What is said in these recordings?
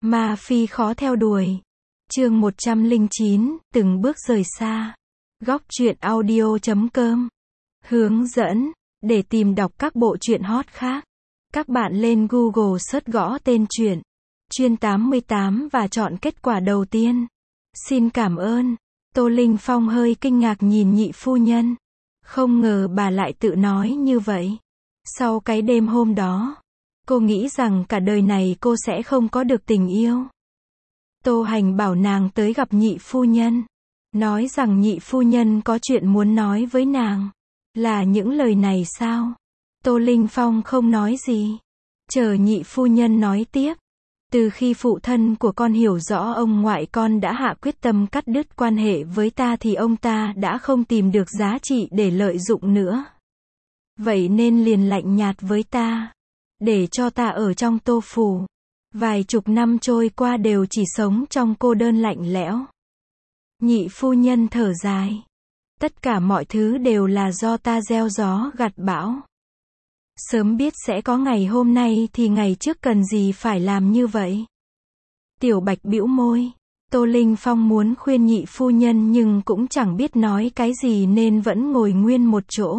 Ma Phi khó theo đuổi. Chương 109, từng bước rời xa. Góc truyện audio.com. Hướng dẫn. Để tìm đọc các bộ truyện hot khác, các bạn lên Google search gõ tên truyện Chuyên 88 và chọn kết quả đầu tiên. Xin cảm ơn. Tô Linh Phong hơi kinh ngạc nhìn nhị phu nhân. Không ngờ bà lại tự nói như vậy. Sau cái đêm hôm đó, cô nghĩ rằng cả đời này cô sẽ không có được tình yêu. Tô Hành bảo nàng tới gặp nhị phu nhân, nói rằng nhị phu nhân có chuyện muốn nói với nàng. Là những lời này sao? Tô Linh Phong không nói gì, chờ nhị phu nhân nói tiếp. Từ khi phụ thân của con hiểu rõ ông ngoại con đã hạ quyết tâm cắt đứt quan hệ với ta thì ông ta đã không tìm được giá trị để lợi dụng nữa. Vậy nên liền lạnh nhạt với ta, để cho ta ở trong Tô phủ. Vài chục năm trôi qua đều chỉ sống trong cô đơn lạnh lẽo. Nhị phu nhân thở dài. Tất cả mọi thứ đều là do ta gieo gió gặt bão. Sớm biết sẽ có ngày hôm nay thì ngày trước cần gì phải làm như vậy. Tiểu Bạch bĩu môi. Tô Linh Phong muốn khuyên nhị phu nhân nhưng cũng chẳng biết nói cái gì nên vẫn ngồi nguyên một chỗ.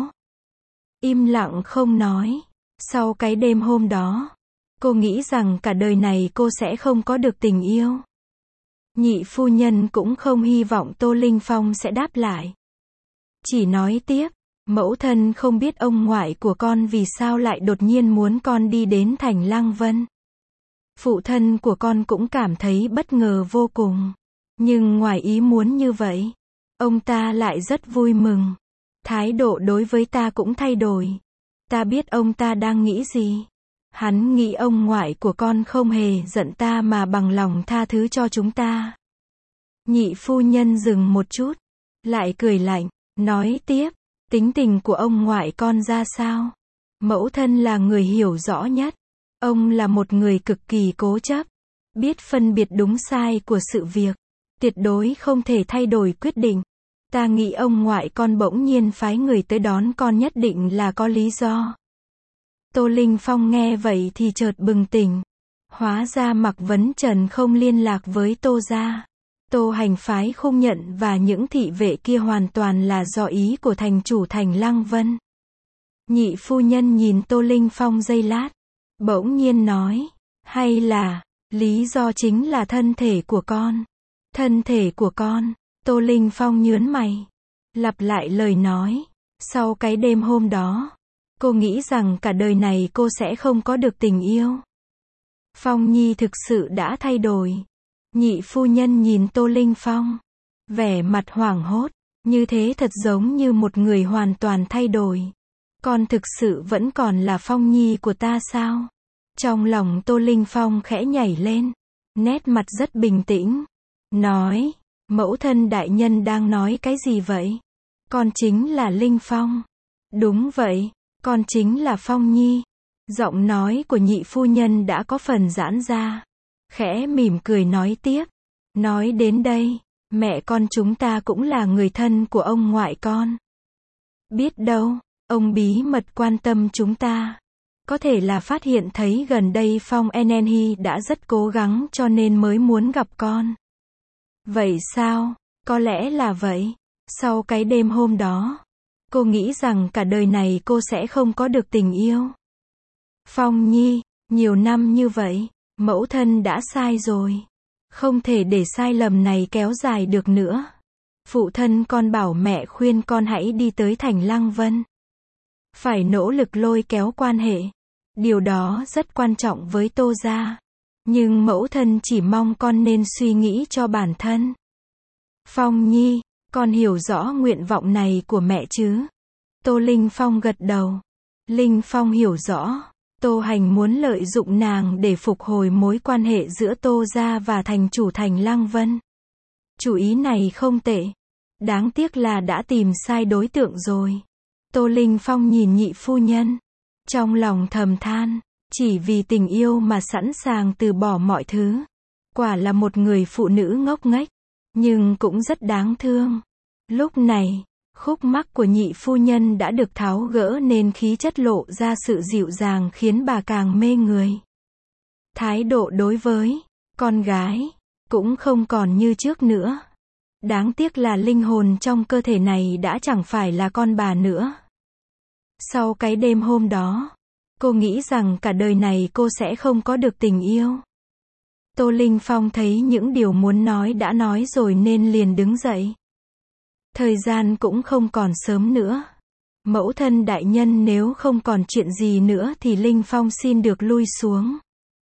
Im lặng không nói. Sau cái đêm hôm đó, cô nghĩ rằng cả đời này cô sẽ không có được tình yêu. Nhị phu nhân cũng không hy vọng Tô Linh Phong sẽ đáp lại. Chỉ nói tiếp, mẫu thân không biết ông ngoại của con vì sao lại đột nhiên muốn con đi đến thành Lăng Vân. Phụ thân của con cũng cảm thấy bất ngờ vô cùng. Nhưng ngoài ý muốn như vậy, ông ta lại rất vui mừng. Thái độ đối với ta cũng thay đổi. Ta biết ông ta đang nghĩ gì. Hắn nghĩ ông ngoại của con không hề giận ta mà bằng lòng tha thứ cho chúng ta. Nhị phu nhân dừng một chút, lại cười lạnh, nói tiếp, tính tình của ông ngoại con ra sao? Mẫu thân là người hiểu rõ nhất. Ông là một người cực kỳ cố chấp, biết phân biệt đúng sai của sự việc, tuyệt đối không thể thay đổi quyết định. Ta nghĩ ông ngoại con bỗng nhiên phái người tới đón con nhất định là có lý do. Tô Linh Phong nghe vậy thì chợt bừng tỉnh. Hóa ra Mạc Vấn Trần không liên lạc với Tô gia. Tô Hành phái không nhận và những thị vệ kia hoàn toàn là do ý của thành chủ thành Lăng Vân. Nhị phu nhân nhìn Tô Linh Phong giây lát, bỗng nhiên nói, hay là, lý do chính là thân thể của con. Thân thể của con. Tô Linh Phong nhớn mày, lặp lại lời nói. Sau cái đêm hôm đó, cô nghĩ rằng cả đời này cô sẽ không có được tình yêu. Phong Nhi thực sự đã thay đổi. Nhị phu nhân nhìn Tô Linh Phong, vẻ mặt hoảng hốt, như thế thật giống như một người hoàn toàn thay đổi. Con thực sự vẫn còn là Phong Nhi của ta sao? Trong lòng Tô Linh Phong khẽ nhảy lên, nét mặt rất bình tĩnh, nói, mẫu thân đại nhân đang nói cái gì vậy? Con chính là Linh Phong. Đúng vậy, con chính là Phong Nhi. Giọng nói của nhị phu nhân đã có phần giãn ra, khẽ mỉm cười nói tiếp. Nói đến đây, mẹ con chúng ta cũng là người thân của ông ngoại con. Biết đâu, ông bí mật quan tâm chúng ta. Có thể là phát hiện thấy gần đây Phong Enenhi đã rất cố gắng cho nên mới muốn gặp con. Vậy sao? Có lẽ là vậy. Sau cái đêm hôm đó, cô nghĩ rằng cả đời này cô sẽ không có được tình yêu. Phong Nhi, nhiều năm như vậy, mẫu thân đã sai rồi. Không thể để sai lầm này kéo dài được nữa. Phụ thân con bảo mẹ khuyên con hãy đi tới thành Lăng Vân. Phải nỗ lực lôi kéo quan hệ. Điều đó rất quan trọng với Tô gia. Nhưng mẫu thân chỉ mong con nên suy nghĩ cho bản thân. Phong Nhi, con hiểu rõ nguyện vọng này của mẹ chứ? Tô Linh Phong gật đầu. Linh Phong hiểu rõ. Tô Hành muốn lợi dụng nàng để phục hồi mối quan hệ giữa Tô gia và thành chủ thành Lăng Vân. Chủ ý này không tệ. Đáng tiếc là đã tìm sai đối tượng rồi. Tô Linh Phong nhìn nhị phu nhân, trong lòng thầm than, chỉ vì tình yêu mà sẵn sàng từ bỏ mọi thứ. Quả là một người phụ nữ ngốc nghếch, nhưng cũng rất đáng thương. Lúc này, khúc mắc của nhị phu nhân đã được tháo gỡ nên khí chất lộ ra sự dịu dàng khiến bà càng mê người. Thái độ đối với con gái, cũng không còn như trước nữa. Đáng tiếc là linh hồn trong cơ thể này đã chẳng phải là con bà nữa. Sau cái đêm hôm đó, cô nghĩ rằng cả đời này cô sẽ không có được tình yêu. Tô Linh Phong thấy những điều muốn nói đã nói rồi nên liền đứng dậy. Thời gian cũng không còn sớm nữa. Mẫu thân đại nhân nếu không còn chuyện gì nữa thì Linh Phong xin được lui xuống.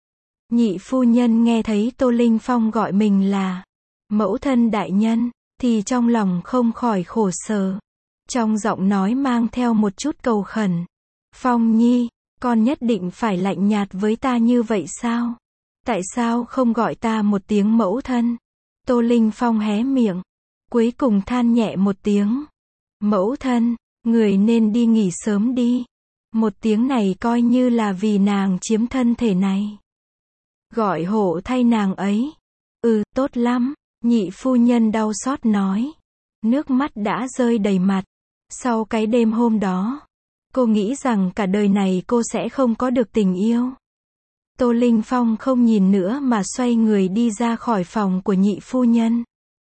Nhị phu nhân nghe thấy Tô Linh Phong gọi mình là mẫu thân đại nhân, thì trong lòng không khỏi khổ sở. Trong giọng nói mang theo một chút cầu khẩn. Phong Nhi, con nhất định phải lạnh nhạt với ta như vậy sao? Tại sao không gọi ta một tiếng mẫu thân? Tô Linh Phong hé miệng, cuối cùng than nhẹ một tiếng. Mẫu thân, người nên đi nghỉ sớm đi. Một tiếng này coi như là vì nàng chiếm thân thể này. Gọi hộ thay nàng ấy. Tốt lắm, nhị phu nhân đau xót nói. Nước mắt đã rơi đầy mặt. Sau cái đêm hôm đó, cô nghĩ rằng cả đời này cô sẽ không có được tình yêu. Tô Linh Phong không nhìn nữa mà xoay người đi ra khỏi phòng của nhị phu nhân.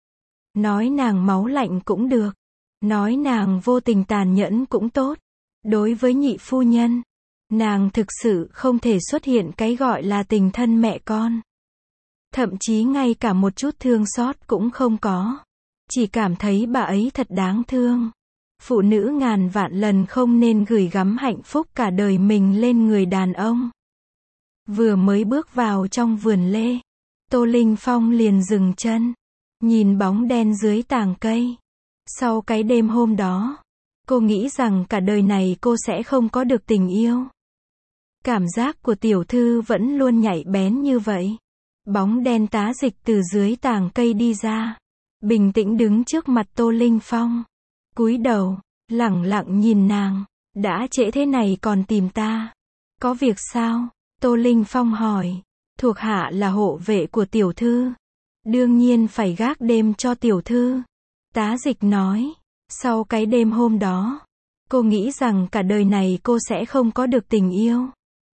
Nói nàng máu lạnh cũng được. Nói nàng vô tình tàn nhẫn cũng tốt. Đối với nhị phu nhân, nàng thực sự không thể xuất hiện cái gọi là tình thân mẹ con. Thậm chí ngay cả một chút thương xót cũng không có. Chỉ cảm thấy bà ấy thật đáng thương. Phụ nữ ngàn vạn lần không nên gửi gắm hạnh phúc cả đời mình lên người đàn ông. Vừa mới bước vào trong vườn lê, Tô Linh Phong liền dừng chân, nhìn bóng đen dưới tàng cây. Sau cái đêm hôm đó, cô nghĩ rằng cả đời này cô sẽ không có được tình yêu. Cảm giác của tiểu thư vẫn luôn nhạy bén như vậy. Bóng đen Tá Dịch từ dưới tàng cây đi ra, bình tĩnh đứng trước mặt Tô Linh Phong, cúi đầu, lẳng lặng nhìn nàng. Đã trễ thế này còn tìm ta? Có việc sao? Tô Linh Phong hỏi. Thuộc hạ là hộ vệ của tiểu thư, đương nhiên phải gác đêm cho tiểu thư. Tá Dịch nói. Sau cái đêm hôm đó, cô nghĩ rằng cả đời này cô sẽ không có được tình yêu.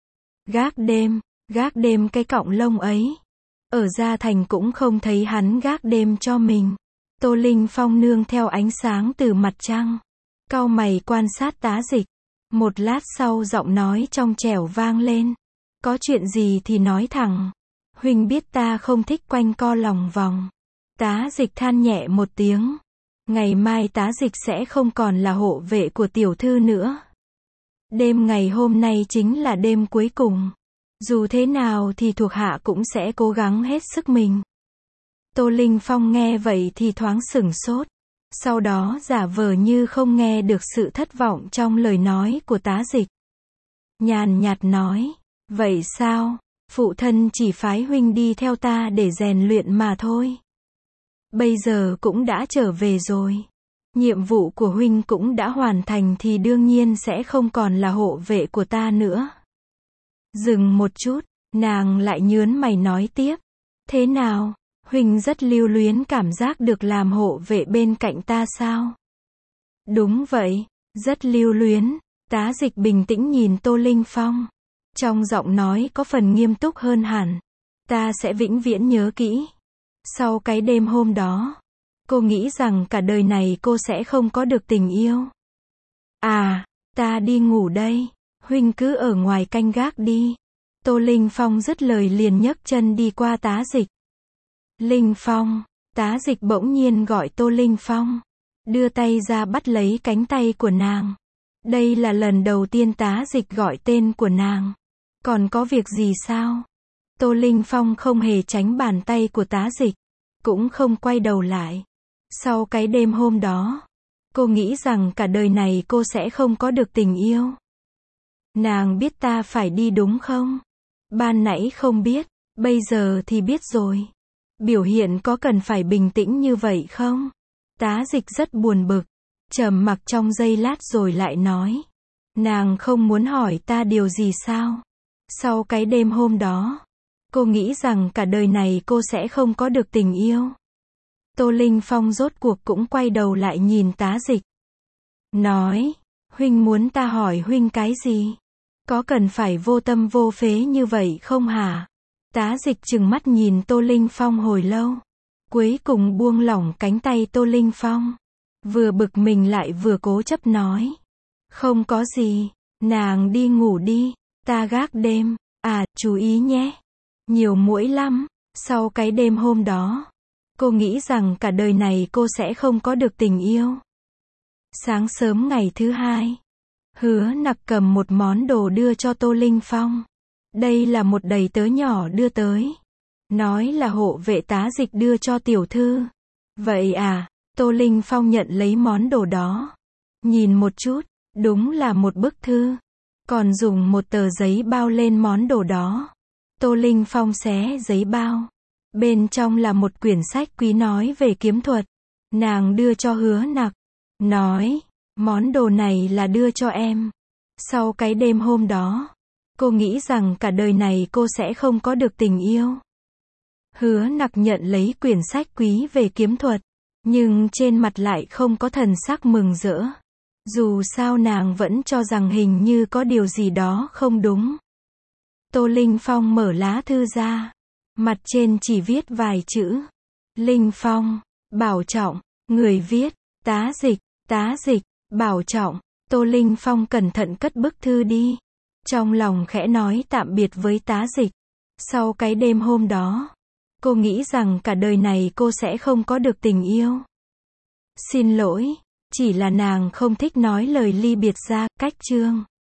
Gác đêm cái cọng lông ấy. Ở Gia Thành cũng không thấy hắn gác đêm cho mình. Tô Linh Phong nương theo ánh sáng từ mặt trăng, cau mày quan sát Tá Dịch. Một lát sau giọng nói trong trẻo vang lên. Có chuyện gì thì nói thẳng. Huynh biết ta không thích quanh co lòng vòng. Tá Dịch than nhẹ một tiếng. Ngày mai Tá Dịch sẽ không còn là hộ vệ của tiểu thư nữa. Đêm ngày hôm nay chính là đêm cuối cùng. Dù thế nào thì thuộc hạ cũng sẽ cố gắng hết sức mình. Tô Linh Phong nghe vậy thì thoáng sửng sốt. Sau đó giả vờ như không nghe được sự thất vọng trong lời nói của Tá Dịch. Nhàn nhạt nói. Vậy sao? Phụ thân chỉ phái huynh đi theo ta để rèn luyện mà thôi. Bây giờ cũng đã trở về rồi. Nhiệm vụ của huynh cũng đã hoàn thành thì đương nhiên sẽ không còn là hộ vệ của ta nữa. Dừng một chút, nàng lại nhớn mày nói tiếp. Thế nào? Huynh rất lưu luyến cảm giác được làm hộ vệ bên cạnh ta sao? Đúng vậy, rất lưu luyến. Tá Dịch bình tĩnh nhìn Tô Linh Phong. Trong giọng nói có phần nghiêm túc hơn hẳn. Ta sẽ vĩnh viễn nhớ kỹ. Sau cái đêm hôm đó, cô nghĩ rằng cả đời này cô sẽ không có được tình yêu. Ta đi ngủ đây. Huynh cứ ở ngoài canh gác đi. Tô Linh Phong dứt lời liền nhấc chân đi qua Tá Dịch. Linh Phong. Tá Dịch bỗng nhiên gọi Tô Linh Phong, đưa tay ra bắt lấy cánh tay của nàng. Đây là lần đầu tiên Tá Dịch gọi tên của nàng. Còn có việc gì sao? Tô Linh Phong không hề tránh bàn tay của Tá Dịch, cũng không quay đầu lại. Sau cái đêm hôm đó, cô nghĩ rằng cả đời này cô sẽ không có được tình yêu. Nàng biết ta phải đi đúng không? Ban nãy không biết, bây giờ thì biết rồi. Biểu hiện có cần phải bình tĩnh như vậy không? Tá Dịch rất buồn bực, trầm mặc trong giây lát rồi lại nói. Nàng không muốn hỏi ta điều gì sao? Sau cái đêm hôm đó, cô nghĩ rằng cả đời này cô sẽ không có được tình yêu. Tô Linh Phong rốt cuộc cũng quay đầu lại nhìn Tá Dịch. Nói, huynh muốn ta hỏi huynh cái gì? Có cần phải vô tâm vô phế như vậy không hả? Tá Dịch trừng mắt nhìn Tô Linh Phong hồi lâu. Cuối cùng buông lỏng cánh tay Tô Linh Phong. Vừa bực mình lại vừa cố chấp nói. Không có gì, nàng đi ngủ đi, ta gác đêm, chú ý nhé. Nhiều muỗi lắm. Sau cái đêm hôm đó, cô nghĩ rằng cả đời này cô sẽ không có được tình yêu. Sáng sớm ngày thứ hai, Hứa Nặc cầm một món đồ đưa cho Tô Linh Phong. Đây là một đầy tớ nhỏ đưa tới. Nói là hộ vệ Tá Dịch đưa cho tiểu thư. Vậy à, Tô Linh Phong nhận lấy món đồ đó. Nhìn một chút, đúng là một bức thư. Còn dùng một tờ giấy bao lên món đồ đó. Tô Linh Phong xé giấy bao. Bên trong là một quyển sách quý nói về kiếm thuật. Nàng đưa cho Hứa Nặc. Nói, món đồ này là đưa cho em. Sau cái đêm hôm đó, cô nghĩ rằng cả đời này cô sẽ không có được tình yêu. Hứa Nặc nhận lấy quyển sách quý về kiếm thuật. Nhưng trên mặt lại không có thần sắc mừng rỡ. Dù sao nàng vẫn cho rằng hình như có điều gì đó không đúng. Tô Linh Phong mở lá thư ra. Mặt trên chỉ viết vài chữ. Linh Phong, bảo trọng. Người viết, Tá Dịch, Tá Dịch, bảo trọng. Tô Linh Phong cẩn thận cất bức thư đi. Trong lòng khẽ nói tạm biệt với Tá Dịch. Sau cái đêm hôm đó, cô nghĩ rằng cả đời này cô sẽ không có được tình yêu. Xin lỗi, chỉ là nàng không thích nói lời ly biệt ra, cách chương.